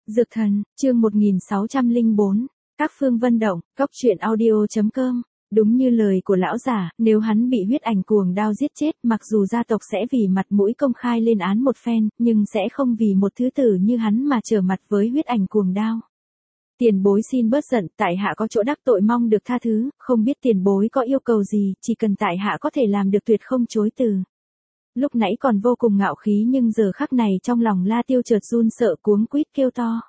Dược thần, chương 1604, các phương vân động, cóc truyện audio.com. Đúng như lời của lão giả, nếu hắn bị huyết ảnh cuồng đao giết chết, mặc dù gia tộc sẽ vì mặt mũi công khai lên án một phen, nhưng sẽ không vì một thứ tử như hắn mà trở mặt với huyết ảnh cuồng đao. Tiền bối xin bớt giận, tại hạ có chỗ đắc tội mong được tha thứ, không biết tiền bối có yêu cầu gì, chỉ cần tại hạ có thể làm được tuyệt không chối từ. Lúc nãy còn vô cùng ngạo khí nhưng giờ khắc này trong lòng La Tiêu chợt run sợ cuống quýt kêu to.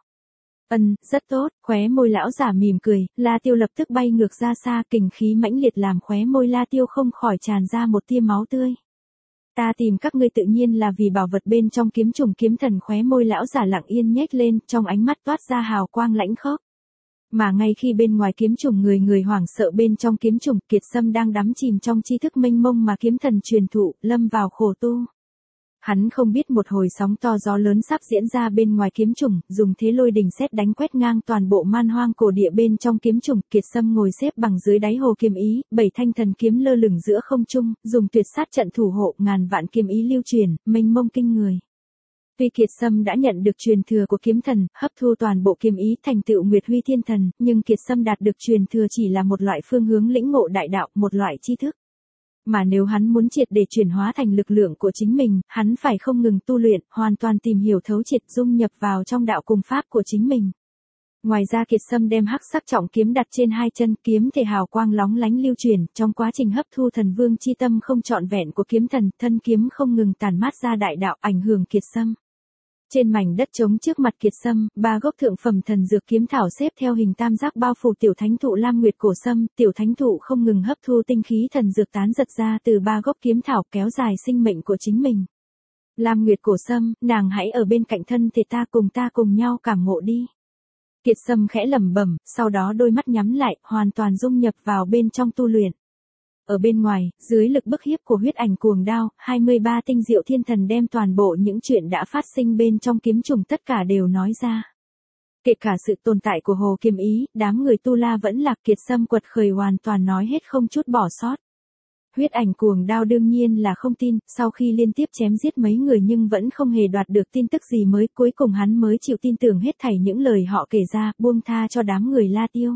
Rất tốt, khóe môi lão giả mỉm cười, La Tiêu lập tức bay ngược ra xa, kình khí mãnh liệt làm khóe môi La Tiêu không khỏi tràn ra một tia máu tươi. Ta tìm các ngươi tự nhiên là vì bảo vật bên trong kiếm trùng kiếm thần, khóe môi lão giả lặng yên nhếch lên, trong ánh mắt toát ra hào quang lãnh khốc. Mà ngay khi bên ngoài kiếm trùng người hoảng sợ, bên trong kiếm trùng Kiệt Sâm đang đắm chìm trong tri thức mênh mông mà kiếm thần truyền thụ, lâm vào khổ tu. Hắn không biết một hồi sóng to gió lớn sắp diễn ra bên ngoài kiếm trùng, dùng thế lôi đình sét đánh quét ngang toàn bộ man hoang cổ địa. Bên trong kiếm trùng, Kiệt Sâm ngồi xếp bằng dưới đáy hồ kiếm ý, 7 thanh thần kiếm lơ lửng giữa không trung, dùng tuyệt sát trận thủ hộ, ngàn vạn kiếm ý lưu truyền, mênh mông kinh người. Tuy Kiệt Sâm đã nhận được truyền thừa của kiếm thần, hấp thu toàn bộ kiếm ý thành tựu Nguyệt Huy Thiên Thần, nhưng Kiệt Sâm đạt được truyền thừa chỉ là một loại phương hướng lĩnh ngộ đại đạo, một loại tri thức. Mà nếu hắn muốn triệt để chuyển hóa thành lực lượng của chính mình, hắn phải không ngừng tu luyện, hoàn toàn tìm hiểu thấu triệt, dung nhập vào trong đạo cùng pháp của chính mình. Ngoài ra Kiệt Sâm đem hắc sắc trọng kiếm đặt trên hai chân, kiếm thể hào quang lóng lánh lưu truyền, trong quá trình hấp thu thần vương chi tâm không trọn vẹn của kiếm thần, thân kiếm không ngừng tản mát ra đại đạo, ảnh hưởng Kiệt Sâm. Trên mảnh đất trống trước mặt Kiệt Sâm, 3 gốc thượng phẩm thần dược kiếm thảo xếp theo hình tam giác bao phủ tiểu thánh thụ Lam Nguyệt Cổ Sâm, tiểu thánh thụ không ngừng hấp thu tinh khí thần dược tán giật ra từ 3 gốc kiếm thảo, kéo dài sinh mệnh của chính mình. Lam Nguyệt Cổ Sâm, nàng hãy ở bên cạnh thân thể ta cùng nhau cảm ngộ đi. Kiệt Sâm khẽ lẩm bẩm, sau đó đôi mắt nhắm lại, hoàn toàn dung nhập vào bên trong tu luyện. Ở bên ngoài, dưới lực bức hiếp của huyết ảnh cuồng đao, 23 tinh diệu thiên thần đem toàn bộ những chuyện đã phát sinh bên trong kiếm trùng tất cả đều nói ra. Kể cả sự tồn tại của hồ kiếm ý, đám người tu la vẫn lạc, Kiệt Sâm quật khởi hoàn toàn nói hết không chút bỏ sót. Huyết ảnh cuồng đao đương nhiên là không tin, sau khi liên tiếp chém giết mấy người nhưng vẫn không hề đoạt được tin tức gì mới, cuối cùng hắn mới chịu tin tưởng hết thảy những lời họ kể ra, buông tha cho đám người La Tiêu.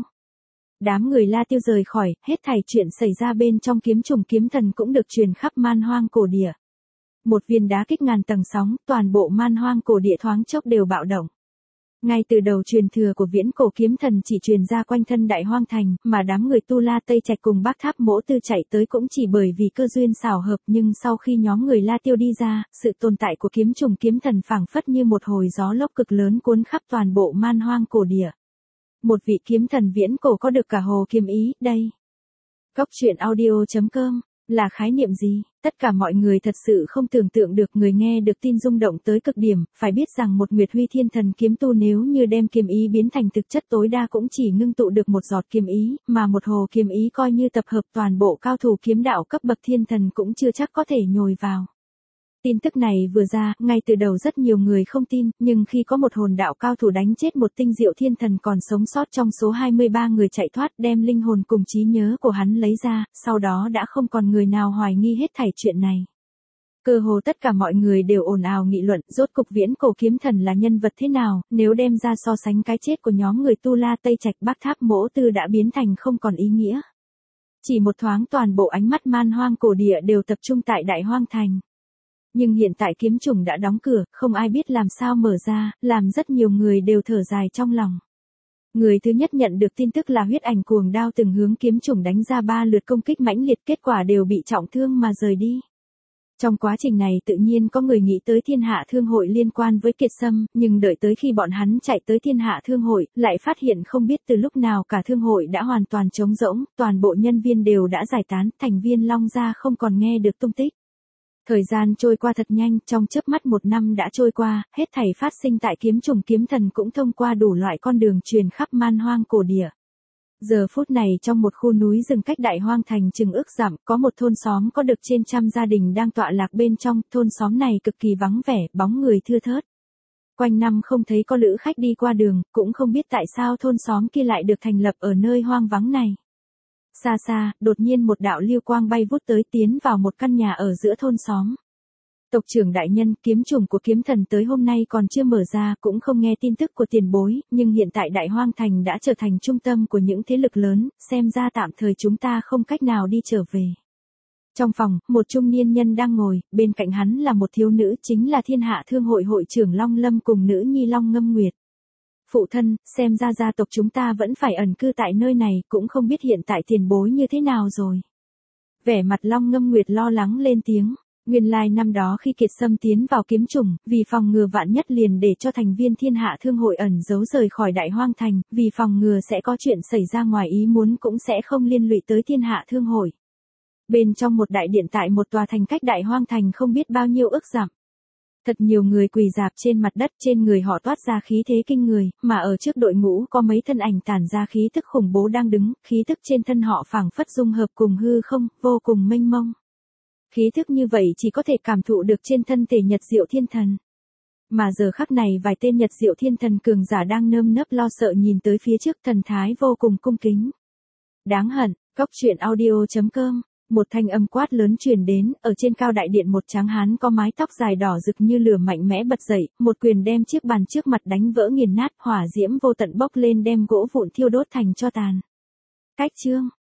Đám người La Tiêu rời khỏi, hết thảy chuyện xảy ra bên trong kiếm trùng kiếm thần cũng được truyền khắp man hoang cổ địa. Một viên đá kích ngàn tầng sóng, toàn bộ man hoang cổ địa thoáng chốc đều bạo động. Ngay từ đầu truyền thừa của viễn cổ kiếm thần chỉ truyền ra quanh thân đại hoang thành, mà đám người Tu La Tây Trạch cùng Bác Tháp Mỗ Tư chạy tới cũng chỉ bởi vì cơ duyên xảo hợp, nhưng sau khi nhóm người La Tiêu đi ra, sự tồn tại của kiếm trùng kiếm thần phảng phất như một hồi gió lốc cực lớn cuốn khắp toàn bộ man hoang cổ địa. Một vị kiếm thần viễn cổ có được cả hồ kiếm ý, đây. Cóc truyện audio.com, là khái niệm gì? Tất cả mọi người thật sự không tưởng tượng được, người nghe được tin rung động tới cực điểm, phải biết rằng một Nguyệt Huy Thiên Thần kiếm tu nếu như đem kiếm ý biến thành thực chất tối đa cũng chỉ ngưng tụ được một giọt kiếm ý, mà một hồ kiếm ý coi như tập hợp toàn bộ cao thủ kiếm đạo cấp bậc thiên thần cũng chưa chắc có thể nhồi vào. Tin tức này vừa ra, ngay từ đầu rất nhiều người không tin, nhưng khi có một hồn đạo cao thủ đánh chết một tinh diệu thiên thần còn sống sót trong số 23 người chạy thoát, đem linh hồn cùng trí nhớ của hắn lấy ra, sau đó đã không còn người nào hoài nghi hết thảy chuyện này. Cơ hồ tất cả mọi người đều ồn ào nghị luận, rốt cục viễn cổ kiếm thần là nhân vật thế nào, nếu đem ra so sánh cái chết của nhóm người Tu La Tây Trạch Bác Tháp Mỗ Tư đã biến thành không còn ý nghĩa. Chỉ một thoáng toàn bộ ánh mắt man hoang cổ địa đều tập trung tại đại hoang thành. Nhưng hiện tại kiếm trùng đã đóng cửa, không ai biết làm sao mở ra, làm rất nhiều người đều thở dài trong lòng. Người thứ nhất nhận được tin tức là huyết ảnh cuồng đao từng hướng kiếm trùng đánh ra 3 lượt công kích mãnh liệt, kết quả đều bị trọng thương mà rời đi. Trong quá trình này tự nhiên có người nghĩ tới Thiên Hạ Thương Hội liên quan với Kiệt Sâm, nhưng đợi tới khi bọn hắn chạy tới Thiên Hạ Thương Hội, lại phát hiện không biết từ lúc nào cả thương hội đã hoàn toàn trống rỗng, toàn bộ nhân viên đều đã giải tán, thành viên Long Gia không còn nghe được tung tích. Thời gian trôi qua thật nhanh, trong chớp mắt 1 năm đã trôi qua, hết thảy phát sinh tại kiếm trùng kiếm thần cũng thông qua đủ loại con đường truyền khắp man hoang cổ địa. Giờ phút này trong một khu núi rừng cách đại hoang thành chừng ước dặm, có một thôn xóm có được trên trăm gia đình đang tọa lạc bên trong, thôn xóm này cực kỳ vắng vẻ, bóng người thưa thớt. Quanh năm không thấy có lữ khách đi qua đường, cũng không biết tại sao thôn xóm kia lại được thành lập ở nơi hoang vắng này. Xa xa, đột nhiên một đạo lưu quang bay vút tới tiến vào một căn nhà ở giữa thôn xóm. Tộc trưởng đại nhân, kiếm trùng của kiếm thần tới hôm nay còn chưa mở ra, cũng không nghe tin tức của tiền bối, nhưng hiện tại Đại Hoang Thành đã trở thành trung tâm của những thế lực lớn, xem ra tạm thời chúng ta không cách nào đi trở về. Trong phòng, một trung niên nhân đang ngồi, bên cạnh hắn là một thiếu nữ, chính là Thiên Hạ Thương hội hội trưởng Long Lâm cùng nữ nhi Long Ngâm Nguyệt. Phụ thân, xem ra gia tộc chúng ta vẫn phải ẩn cư tại nơi này, cũng không biết hiện tại tiền bối như thế nào rồi. Vẻ mặt Long Ngâm Nguyệt lo lắng lên tiếng. Nguyên lai năm đó khi Kiệt Sâm tiến vào kiếm trùng, vì phòng ngừa vạn nhất liền để cho thành viên Thiên Hạ Thương hội ẩn giấu rời khỏi Đại Hoang Thành, vì phòng ngừa sẽ có chuyện xảy ra ngoài ý muốn cũng sẽ không liên lụy tới Thiên Hạ Thương hội. Bên trong một đại điện tại một tòa thành cách Đại Hoang Thành không biết bao nhiêu ức dặm. Thật nhiều người quỳ rạp trên mặt đất, trên người họ toát ra khí thế kinh người, mà ở trước đội ngũ có mấy thân ảnh tản ra khí tức khủng bố đang đứng, khí tức trên thân họ phảng phất dung hợp cùng hư không, vô cùng mênh mông. Khí thức như vậy chỉ có thể cảm thụ được trên thân thể Nhật Diệu Thiên Thần. Mà giờ khắc này vài tên Nhật Diệu Thiên Thần cường giả đang nơm nớp lo sợ nhìn tới phía trước, thần thái vô cùng cung kính. Đáng hận, Cốc.audio.com, một thanh âm quát lớn truyền đến, ở trên cao đại điện một tráng hán có mái tóc dài đỏ rực như lửa mạnh mẽ bật dậy, một quyền đem chiếc bàn trước mặt đánh vỡ nghiền nát, hỏa diễm vô tận bốc lên đem gỗ vụn thiêu đốt thành tro tàn. Cách chương